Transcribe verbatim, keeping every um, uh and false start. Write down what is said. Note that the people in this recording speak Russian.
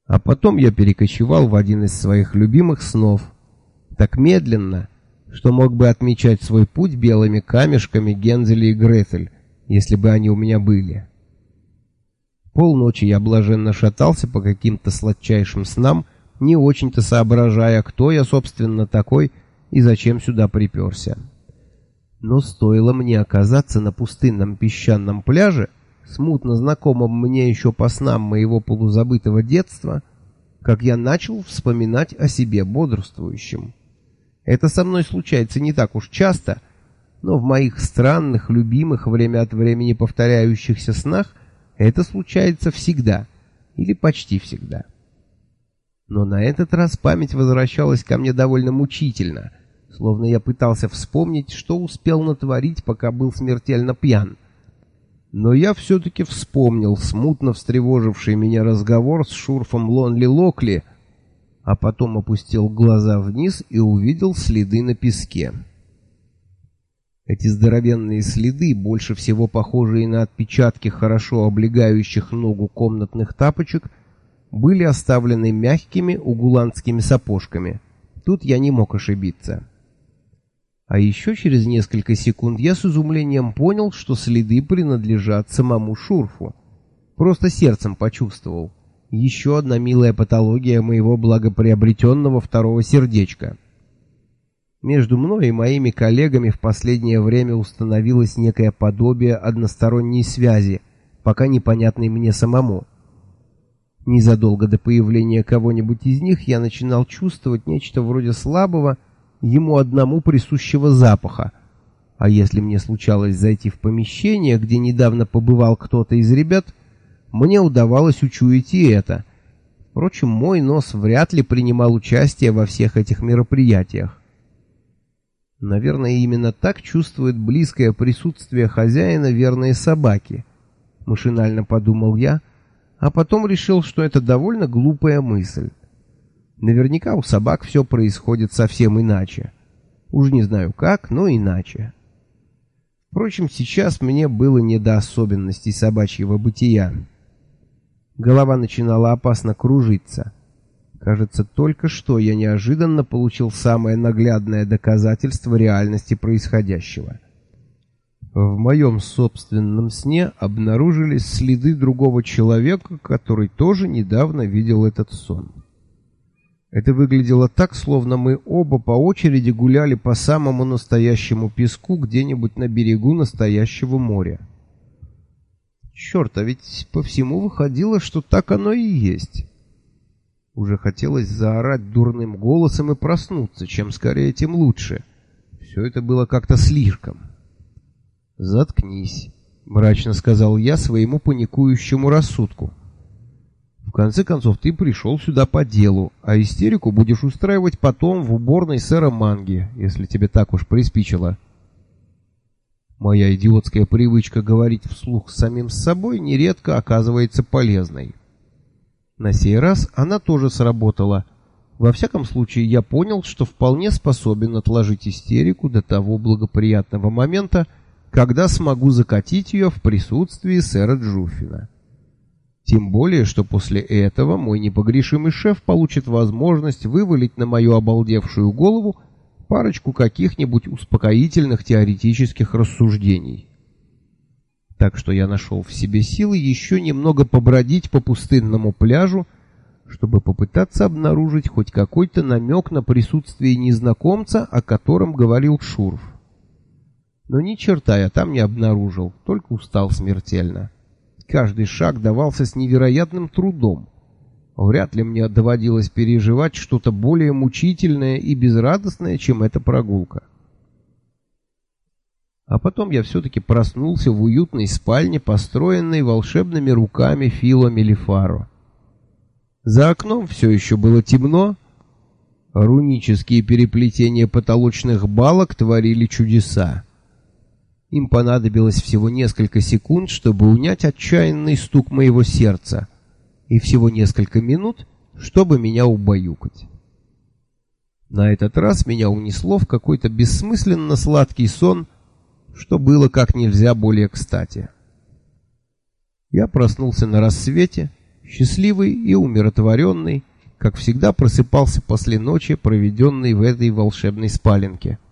А потом я перекочевал в один из своих любимых снов, так медленно, что мог бы отмечать свой путь белыми камешками Гензеля и Гретель, если бы они у меня были. Полночи я блаженно шатался по каким-то сладчайшим снам, не очень-то соображая, кто я, собственно, такой и зачем сюда приперся. Но стоило мне оказаться на пустынном песчаном пляже, смутно знакомом мне еще по снам моего полузабытого детства, как я начал вспоминать о себе бодрствующем. Это со мной случается не так уж часто, но в моих странных, любимых, время от времени повторяющихся снах это случается всегда, или почти всегда. Но на этот раз память возвращалась ко мне довольно мучительно, словно я пытался вспомнить, что успел натворить, пока был смертельно пьян. Но я все-таки вспомнил смутно встревоживший меня разговор с Шурфом Лонли Локли, а потом опустил глаза вниз и увидел следы на песке. Эти здоровенные следы, больше всего похожие на отпечатки хорошо облегающих ногу комнатных тапочек, были оставлены мягкими угуландскими сапожками. Тут я не мог ошибиться. А еще через несколько секунд я с изумлением понял, что следы принадлежат самому Шурфу. Просто сердцем почувствовал. Еще одна милая патология моего благоприобретенного второго сердечка. Между мной и моими коллегами в последнее время установилось некое подобие односторонней связи, пока непонятной мне самому. Незадолго до появления кого-нибудь из них я начинал чувствовать нечто вроде слабого, ему одному присущего запаха, а если мне случалось зайти в помещение, где недавно побывал кто-то из ребят, мне удавалось учуять и это. Впрочем, мой нос вряд ли принимал участие во всех этих мероприятиях. Наверное, именно так чувствует близкое присутствие хозяина верные собаки, машинально подумал я, а потом решил, что это довольно глупая мысль. Наверняка у собак все происходит совсем иначе. Уж не знаю как, но иначе. Впрочем, сейчас мне было не до особенностей собачьего бытия. Голова начинала опасно кружиться. Кажется, только что я неожиданно получил самое наглядное доказательство реальности происходящего. В моем собственном сне обнаружились следы другого человека, который тоже недавно видел этот сон. Это выглядело так, словно мы оба по очереди гуляли по самому настоящему песку где-нибудь на берегу настоящего моря. Черт, а ведь по всему выходило, что так оно и есть. Уже хотелось заорать дурным голосом и проснуться, чем скорее, тем лучше. Все это было как-то слишком. «Заткнись», — мрачно сказал я своему паникующему рассудку. «В конце концов, ты пришел сюда по делу, а истерику будешь устраивать потом в уборной сэра Манги, если тебе так уж приспичило». Моя идиотская привычка говорить вслух с самим собой нередко оказывается полезной. На сей раз она тоже сработала. Во всяком случае, я понял, что вполне способен отложить истерику до того благоприятного момента, когда смогу закатить ее в присутствии сэра Джуффина. Тем более, что после этого мой непогрешимый шеф получит возможность вывалить на мою обалдевшую голову парочку каких-нибудь успокоительных теоретических рассуждений. Так что я нашел в себе силы еще немного побродить по пустынному пляжу, чтобы попытаться обнаружить хоть какой-то намек на присутствие незнакомца, о котором говорил Шурф. Но ни черта я там не обнаружил, только устал смертельно. Каждый шаг давался с невероятным трудом. Вряд ли мне доводилось переживать что-то более мучительное и безрадостное, чем эта прогулка. А потом я все-таки проснулся в уютной спальне, построенной волшебными руками Фило Мелифаро. За окном все еще было темно. Рунические переплетения потолочных балок творили чудеса. Им понадобилось всего несколько секунд, чтобы унять отчаянный стук моего сердца, и всего несколько минут, чтобы меня убаюкать. На этот раз меня унесло в какой-то бессмысленно сладкий сон, что было как нельзя более кстати. Я проснулся на рассвете, Счастливый и умиротворенный, как всегда, просыпался после ночи, проведенной в этой волшебной спаленке.